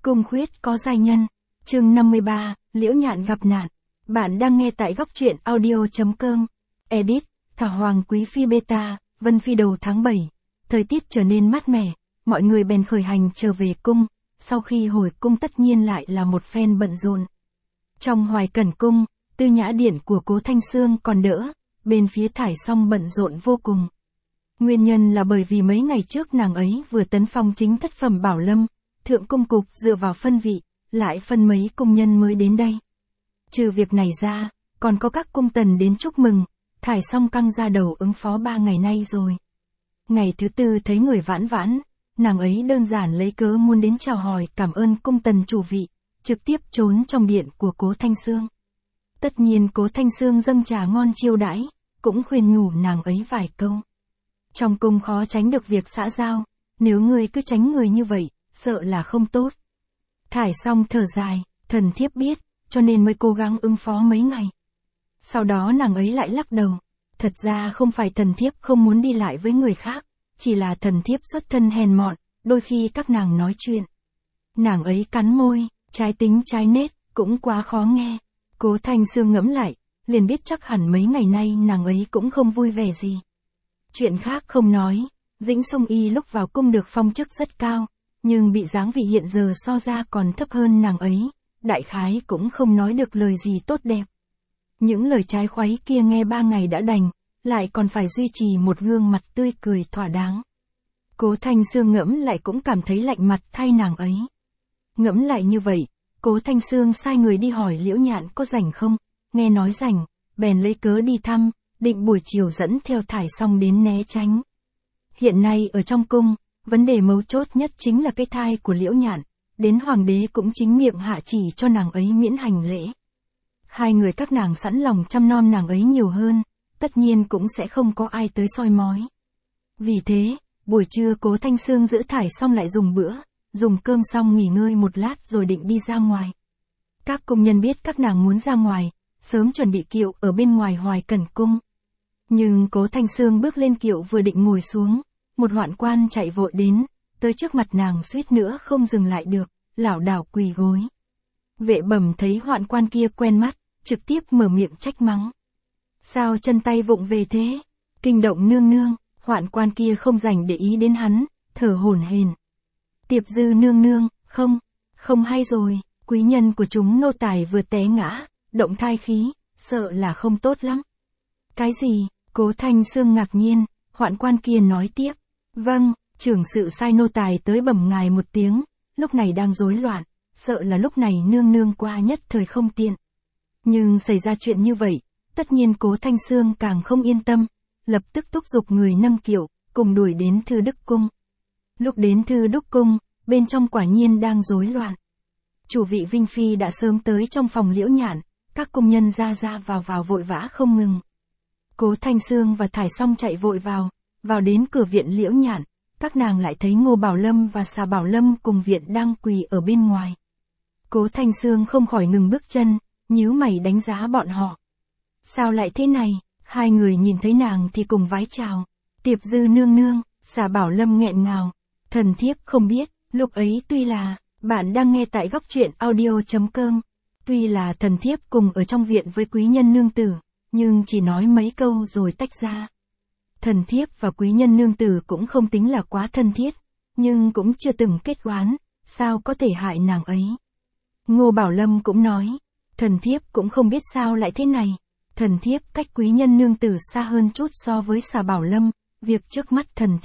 Cung khuyết có giai nhân. Chương 53, Liễu Nhạn gặp nạn. Bạn đang nghe tại góc truyện audio.com. Edit, Thảo Hoàng Quý Phi Beta, Vân Phi đầu tháng 7. Thời tiết trở nên mát mẻ, mọi người bèn khởi hành trở về cung. Sau khi hồi cung tất nhiên lại là một phen bận rộn. Trong Hoài Cẩn cung, Tư Nhã điện của Cố Thanh Sương còn đỡ, bên phía Thải Song bận rộn vô cùng. Nguyên nhân là bởi vì mấy ngày trước nàng ấy vừa tấn phong chính thất phẩm Bảo Lâm, thượng cung cục dựa vào phân vị, lại phân mấy cung nhân mới đến đây. Trừ việc này ra, còn có các cung tần đến chúc mừng, Thải Song căng ra đầu ứng phó 3 ngày nay rồi. Ngày thứ tư thấy người vãn vãn, nàng ấy đơn giản lấy cớ muốn đến chào hỏi cảm ơn cung tần chủ vị, trực tiếp trốn trong điện của Cố Thanh Sương. Tất nhiên Cố Thanh Sương dâng trà ngon chiêu đãi, cũng khuyên nhủ nàng ấy vài câu. Trong cung khó tránh được việc xã giao, nếu người cứ tránh người như vậy, sợ là không tốt. Thải Song thở dài, thần thiếp biết, cho nên mới cố gắng ứng phó mấy ngày. Sau đó nàng ấy lại lắc đầu, thật ra không phải thần thiếp không muốn đi lại với người khác, chỉ là thần thiếp xuất thân hèn mọn, đôi khi các nàng nói chuyện. Nàng ấy cắn môi, trái tính trái nết, cũng quá khó nghe. Cố Thanh Sương ngẫm lại, liền biết chắc hẳn mấy ngày nay nàng ấy cũng không vui vẻ gì. Chuyện khác không nói, Dĩnh Song Y lúc vào cung được phong chức rất cao, nhưng bị dáng vị hiện giờ so ra còn thấp hơn nàng ấy, đại khái cũng không nói được lời gì tốt đẹp. Những lời trái khoáy kia nghe 3 ngày đã đành, lại còn phải duy trì một gương mặt tươi cười thỏa đáng. Cố Thanh Sương ngẫm lại cũng cảm thấy lạnh mặt thay nàng ấy. Ngẫm lại như vậy, Cố Thanh Sương sai người đi hỏi Liễu Nhạn có rảnh không, nghe nói rảnh, bèn lấy cớ đi thăm, định buổi chiều dẫn theo Thải Song đến né tránh. Hiện nay ở trong cung, vấn đề mấu chốt nhất chính là cái thai của Liễu Nhạn, đến hoàng đế cũng chính miệng hạ chỉ cho nàng ấy miễn hành lễ. Hai người các nàng sẵn lòng chăm nom nàng ấy nhiều hơn, tất nhiên cũng sẽ không có ai tới soi mói. Vì thế, buổi trưa Cố Thanh Sương giữ Thải Song lại dùng bữa, dùng cơm xong nghỉ ngơi một lát rồi định đi ra ngoài. Các cung nhân biết các nàng muốn ra ngoài, sớm chuẩn bị kiệu ở bên ngoài Hoài Cẩn cung. Nhưng Cố Thanh Sương bước lên kiệu vừa định ngồi xuống, một hoạn quan chạy vội đến, tới trước mặt nàng suýt nữa không dừng lại được, lảo đảo quỳ gối. Vệ Bẩm thấy hoạn quan kia quen mắt, trực tiếp mở miệng trách mắng. Sao chân tay vụng về thế? Kinh động nương nương, hoạn quan kia không dành để ý đến hắn, thở hổn hển. Tiệp Dư nương nương, không hay rồi, quý nhân của chúng nô tài vừa té ngã, động thai khí, sợ là không tốt lắm. Cái gì? Cố Thanh Sương ngạc nhiên, hoạn quan kia nói tiếp. Vâng, trưởng sự sai nô tài tới bẩm ngài một tiếng, lúc này đang rối loạn, sợ là lúc này nương nương qua nhất thời không tiện. Nhưng xảy ra chuyện như vậy, tất nhiên Cố Thanh Sương càng không yên tâm, lập tức thúc giục người nâng kiệu, cùng đuổi đến Thư Đức cung. Lúc đến Thư Đức cung, bên trong quả nhiên đang rối loạn. Chủ vị Vinh Phi đã sớm tới trong phòng Liễu Nhạn, các cung nhân ra vào vội vã không ngừng. Cố Thanh Sương và Thải Song chạy vội vào đến cửa viện Liễu Nhạn, các nàng lại thấy Ngô Bảo Lâm và Xà Bảo Lâm cùng viện đang quỳ ở bên ngoài. Cố Thanh Sương không khỏi ngừng bước chân, nhíu mày đánh giá bọn họ. Sao lại thế này? Hai người nhìn thấy nàng thì cùng vái chào. Tiệp Dư nương nương, Xà Bảo Lâm nghẹn ngào. Thần thiếp không biết, lúc ấy tuy là, bạn đang nghe tại góc truyện audio.com. Tuy là thần thiếp cùng ở trong viện với quý nhân nương tử, nhưng chỉ nói mấy câu rồi tách ra. Thần thiếp và quý nhân nương tử cũng không tính là quá thân thiết, nhưng cũng chưa từng kết oán, sao có thể hại nàng ấy. Ngô Bảo Lâm cũng nói, thần thiếp cũng không biết sao lại thế này. Thần thiếp cách quý nhân nương tử xa hơn chút so với Xà Bảo Lâm, việc trước mắt thần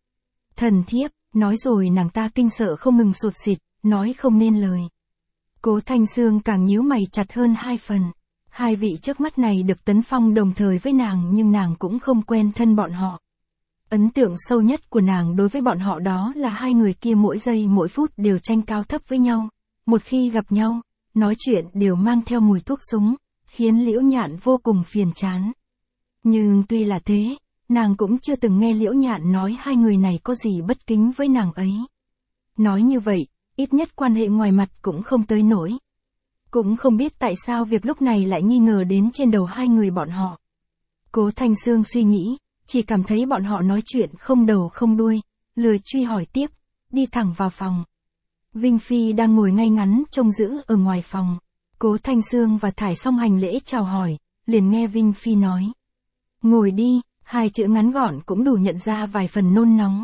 thiếp, nói rồi nàng ta kinh sợ không ngừng sụt sịt, nói không nên lời. Cố Thanh Sương càng nhíu mày chặt hơn 2 phần. Hai vị trước mắt này được tấn phong đồng thời với nàng nhưng nàng cũng không quen thân bọn họ. Ấn tượng sâu nhất của nàng đối với bọn họ đó là hai người kia mỗi giây mỗi phút đều tranh cao thấp với nhau. Một khi gặp nhau, nói chuyện đều mang theo mùi thuốc súng, khiến Liễu Nhạn vô cùng phiền chán. Nhưng tuy là thế, nàng cũng chưa từng nghe Liễu Nhạn nói hai người này có gì bất kính với nàng ấy. Nói như vậy, ít nhất quan hệ ngoài mặt cũng không tới nổi. Cũng không biết tại sao việc lúc này lại nghi ngờ đến trên đầu hai người bọn họ. Cố Thanh Sương suy nghĩ, chỉ cảm thấy bọn họ nói chuyện không đầu không đuôi, lười truy hỏi tiếp, đi thẳng vào phòng. Vinh Phi đang ngồi ngay ngắn trông giữ ở ngoài phòng. Cố Thanh Sương và Thải xong hành lễ chào hỏi, liền nghe Vinh Phi nói. Ngồi đi, hai chữ ngắn gọn cũng đủ nhận ra vài phần nôn nóng.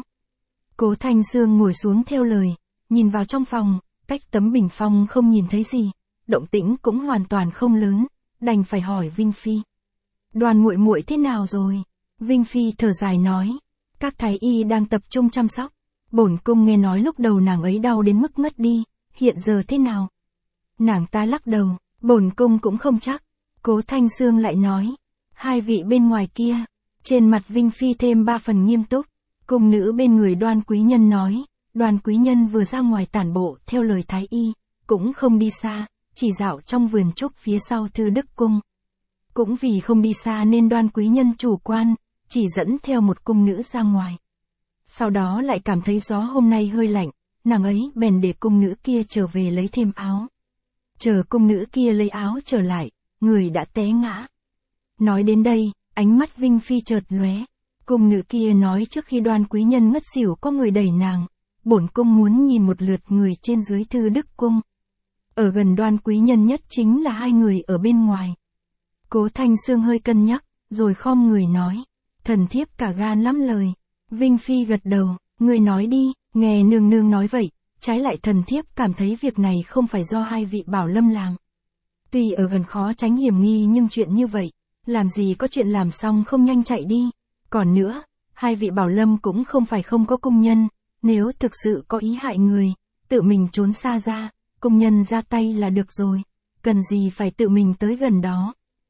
Cố Thanh Sương ngồi xuống theo lời, nhìn vào trong phòng, cách tấm bình phong không nhìn thấy gì, động tĩnh cũng hoàn toàn không lớn, đành phải hỏi Vinh Phi. Đoàn muội muội thế nào rồi? Vinh Phi thở dài nói, các thái y đang tập trung chăm sóc. Bổn cung nghe nói lúc đầu nàng ấy đau đến mức ngất đi, hiện giờ thế nào? Nàng ta lắc đầu, bổn cung cũng không chắc. Cố Thanh Sương lại nói, hai vị bên ngoài kia. Trên mặt Vinh Phi thêm ba phần nghiêm túc. Cung nữ bên người Đoan quý nhân nói, Đoan quý nhân vừa ra ngoài tản bộ theo lời thái y, cũng không đi xa, chỉ dạo trong vườn trúc phía sau Thư Đức Cung. Cũng vì không đi xa nên Đoan quý nhân chủ quan, chỉ dẫn theo một cung nữ ra ngoài. Sau đó lại cảm thấy gió hôm nay hơi lạnh, nàng ấy bèn để cung nữ kia trở về lấy thêm áo. Chờ cung nữ kia lấy áo trở lại, người đã té ngã. Nói đến đây, ánh mắt Vinh Phi chợt lóe. Cung nữ kia nói trước khi Đoan quý nhân ngất xỉu có người đẩy nàng, bổn cung muốn nhìn một lượt người trên dưới Thư Đức Cung. Ở gần Đoan quý nhân nhất chính là hai người ở bên ngoài. Cố Thanh Sương hơi cân nhắc, rồi khom người nói, thần thiếp cả gan lắm lời. Vinh Phi gật đầu, người nói đi, nghe nương nương nói vậy, trái lại thần thiếp cảm thấy việc này không phải do hai vị Bảo Lâm làm. Tuy ở gần khó tránh hiểm nghi nhưng chuyện như vậy, làm gì có chuyện làm xong không nhanh chạy đi. Còn nữa, hai vị Bảo Lâm cũng không phải không có công nhân, nếu thực sự có ý hại người, tự mình trốn xa ra, công nhân ra tay là được rồi, cần gì phải tự mình tới gần đó.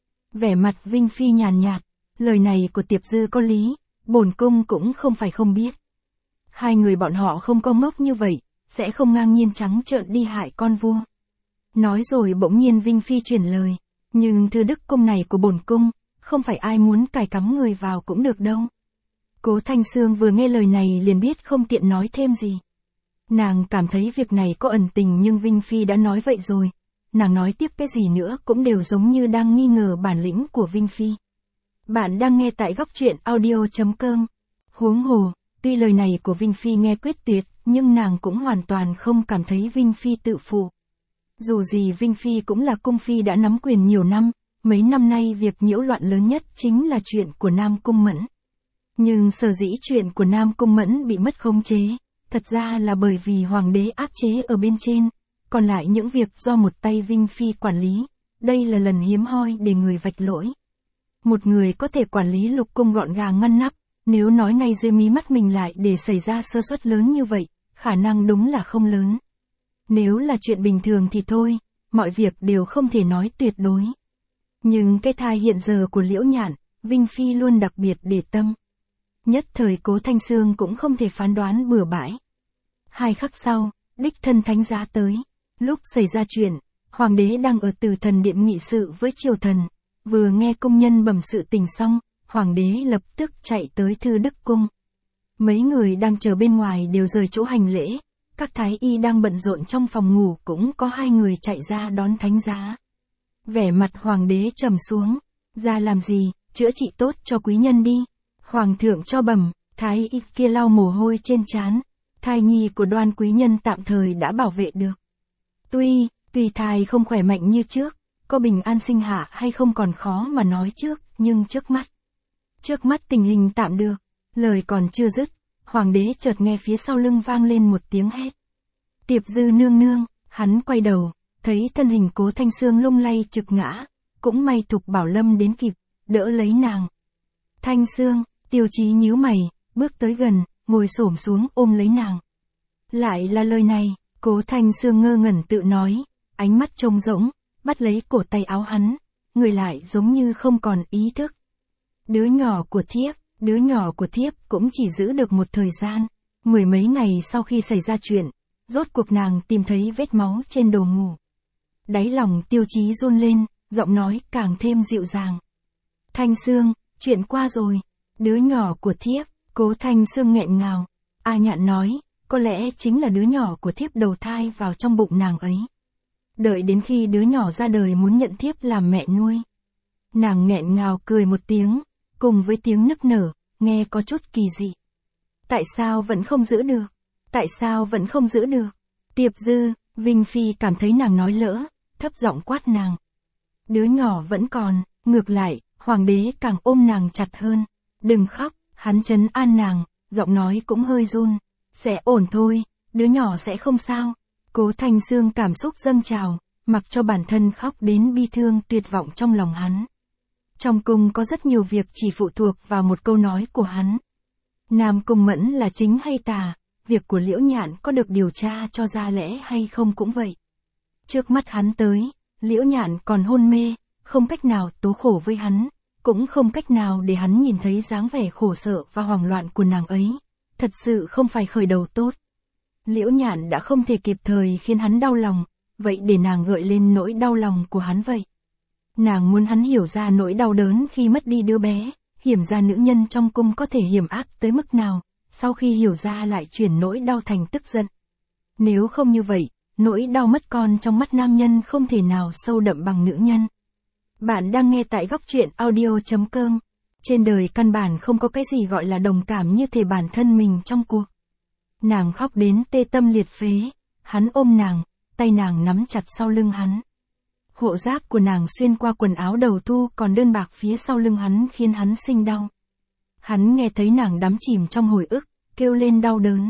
Vẻ mặt Vinh Phi nhàn nhạt, lời này của Tiệp Dư có lý, bổn cung cũng không phải không biết. Hai người bọn họ không có ngốc như vậy, sẽ không ngang nhiên trắng trợn đi hại con vua. Nói rồi bỗng nhiên Vinh Phi chuyển lời, nhưng Thư Đức Cung này của bổn cung, không phải ai muốn cài cắm người vào cũng được đâu. Cố Thanh Sương vừa nghe lời này liền biết không tiện nói thêm gì. Nàng cảm thấy việc này có ẩn tình nhưng Vinh Phi đã nói vậy rồi, nàng nói tiếp cái gì nữa cũng đều giống như đang nghi ngờ bản lĩnh của Vinh Phi. Bạn đang nghe tại góc truyện audio.com. Huống hồ, tuy lời này của Vinh Phi nghe quyết tuyệt, nhưng nàng cũng hoàn toàn không cảm thấy Vinh Phi tự phụ. Dù gì Vinh Phi cũng là cung phi đã nắm quyền nhiều năm, mấy năm nay việc nhiễu loạn lớn nhất chính là chuyện của Nam Cung Mẫn. Nhưng sở dĩ chuyện của Nam Cung Mẫn bị mất khống chế, thật ra là bởi vì hoàng đế áp chế ở bên trên, còn lại những việc do một tay Vinh Phi quản lý, đây là lần hiếm hoi để người vạch lỗi. Một người có thể quản lý lục cung gọn gàng ngăn nắp, nếu nói ngay dưới mí mắt mình lại để xảy ra sơ suất lớn như vậy, khả năng đúng là không lớn. Nếu là chuyện bình thường thì thôi, mọi việc đều không thể nói tuyệt đối. Nhưng cái thai hiện giờ của Liễu Nhạn, Vinh Phi luôn đặc biệt để tâm. Nhất thời Cố Thanh Sương cũng không thể phán đoán bừa bãi. 2 khắc sau, đích thân thánh giá tới. Lúc xảy ra chuyện, hoàng đế đang ở Từ Thần Điện nghị sự với triều thần. Vừa nghe công nhân bẩm sự tình xong, hoàng đế lập tức chạy tới Thư Đức Cung. Mấy người đang chờ bên ngoài đều rời chỗ hành lễ. Các thái y đang bận rộn trong phòng ngủ cũng có 2 người chạy ra đón thánh giá. Vẻ mặt hoàng đế trầm xuống. Ra làm gì, chữa trị tốt cho quý nhân đi. Hoàng thượng cho bẩm, thái y kia lau mồ hôi trên trán. Thai nhi của Đoan quý nhân tạm thời đã bảo vệ được. Tuy thai không khỏe mạnh như trước, có bình an sinh hạ hay không còn khó mà nói trước, nhưng trước mắt tình hình tạm được. Lời còn chưa dứt, hoàng đế chợt nghe phía sau lưng vang lên một tiếng hét. Tiệp Dư nương nương, hắn quay đầu, thấy thân hình Cố Thanh Sương lung lay trực ngã, cũng may Thục Bảo Lâm đến kịp, đỡ lấy nàng. Thanh Sương, Tiêu Chí nhíu mày, bước tới gần, ngồi xổm xuống ôm lấy nàng. Lại là lời này, Cố Thanh Sương ngơ ngẩn tự nói, ánh mắt trông rỗng, bắt lấy cổ tay áo hắn, người lại giống như không còn ý thức. Đứa nhỏ của thiếp cũng chỉ giữ được một thời gian, 10 mấy ngày sau khi xảy ra chuyện, rốt cuộc nàng tìm thấy vết máu trên đồ ngủ. Đáy lòng Tiêu Chí run lên, giọng nói càng thêm dịu dàng. Thanh Sương, chuyện qua rồi, đứa nhỏ của thiếp, Cố Thanh Sương nghẹn ngào. A Nhạn nói, có lẽ chính là đứa nhỏ của thiếp đầu thai vào trong bụng nàng ấy. Đợi đến khi đứa nhỏ ra đời muốn nhận thiếp làm mẹ nuôi. Nàng nghẹn ngào cười một tiếng, cùng với tiếng nức nở, nghe có chút kỳ dị. Tại sao vẫn không giữ được? Tiệp Dư, Vinh Phi cảm thấy nàng nói lỡ, thấp giọng quát nàng. Đứa nhỏ vẫn còn, ngược lại, hoàng đế càng ôm nàng chặt hơn. Đừng khóc, hắn trấn an nàng, giọng nói cũng hơi run. Sẽ ổn thôi, đứa nhỏ sẽ không sao. Cố Thanh Sương cảm xúc dâng trào, mặc cho bản thân khóc đến bi thương tuyệt vọng trong lòng hắn. Trong cung có rất nhiều việc chỉ phụ thuộc vào một câu nói của hắn. Nam Cung Mẫn là chính hay tà, việc của Liễu Nhạn có được điều tra cho ra lẽ hay không cũng vậy. Trước mắt hắn tới, Liễu Nhạn còn hôn mê, không cách nào tố khổ với hắn, cũng không cách nào để hắn nhìn thấy dáng vẻ khổ sở và hoảng loạn của nàng ấy. Thật sự không phải khởi đầu tốt. Liễu Nhạn đã không thể kịp thời khiến hắn đau lòng, vậy để nàng gợi lên nỗi đau lòng của hắn vậy. Nàng muốn hắn hiểu ra nỗi đau đớn khi mất đi đứa bé, hiểu ra nữ nhân trong cung có thể hiểm ác tới mức nào, sau khi hiểu ra lại chuyển nỗi đau thành tức giận. Nếu không như vậy, nỗi đau mất con trong mắt nam nhân không thể nào sâu đậm bằng nữ nhân. Bạn đang nghe tại góc truyện audio.com. Trên đời căn bản không có cái gì gọi là đồng cảm như thể bản thân mình trong cuộc. Nàng khóc đến tê tâm liệt phế, hắn ôm nàng, tay nàng nắm chặt sau lưng hắn. Hộ giáp của nàng xuyên qua quần áo đầu thu còn đơn bạc phía sau lưng hắn khiến hắn sinh đau. Hắn nghe thấy nàng đắm chìm trong hồi ức, kêu lên đau đớn.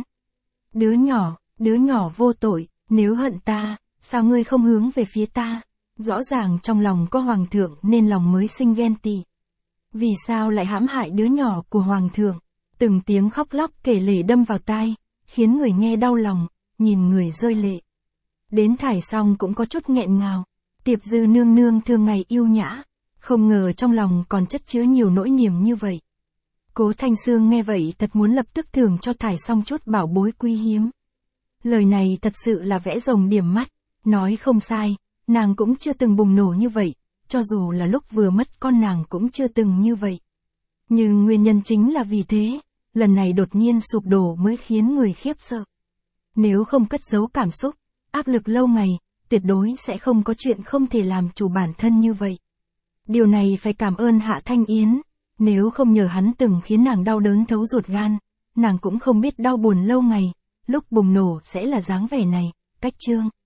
Đứa nhỏ vô tội, nếu hận ta, sao ngươi không hướng về phía ta? Rõ ràng trong lòng có hoàng thượng nên lòng mới sinh ghen tị. Vì sao lại hãm hại đứa nhỏ của hoàng thượng? Từng tiếng khóc lóc kể lể đâm vào tai, khiến người nghe đau lòng, nhìn người rơi lệ. Đến thải xong cũng có chút nghẹn ngào. Tiệp Dư nương nương thường ngày yêu nhã, không ngờ trong lòng còn chất chứa nhiều nỗi niềm như vậy. Cố Thanh Sương nghe vậy thật muốn lập tức thưởng cho thải xong chút bảo bối quý hiếm. Lời này thật sự là vẽ rồng điểm mắt, nói không sai, nàng cũng chưa từng bùng nổ như vậy, cho dù là lúc vừa mất con nàng cũng chưa từng như vậy. Nhưng nguyên nhân chính là vì thế, lần này đột nhiên sụp đổ mới khiến người khiếp sợ. Nếu không cất giấu cảm xúc, áp lực lâu ngày, tuyệt đối sẽ không có chuyện không thể làm chủ bản thân như vậy. Điều này phải cảm ơn Hạ Thanh Yến, nếu không nhờ hắn từng khiến nàng đau đớn thấu ruột gan, nàng cũng không biết đau buồn lâu ngày, lúc bùng nổ sẽ là dáng vẻ này, cách chương.